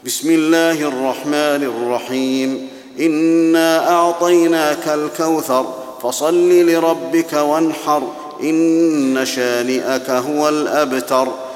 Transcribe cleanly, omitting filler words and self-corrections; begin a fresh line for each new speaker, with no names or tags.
بسم الله الرحمن الرحيم. إنا أعطيناك الكوثر فصل لربك وانحر إن شانئك هو الأبتر.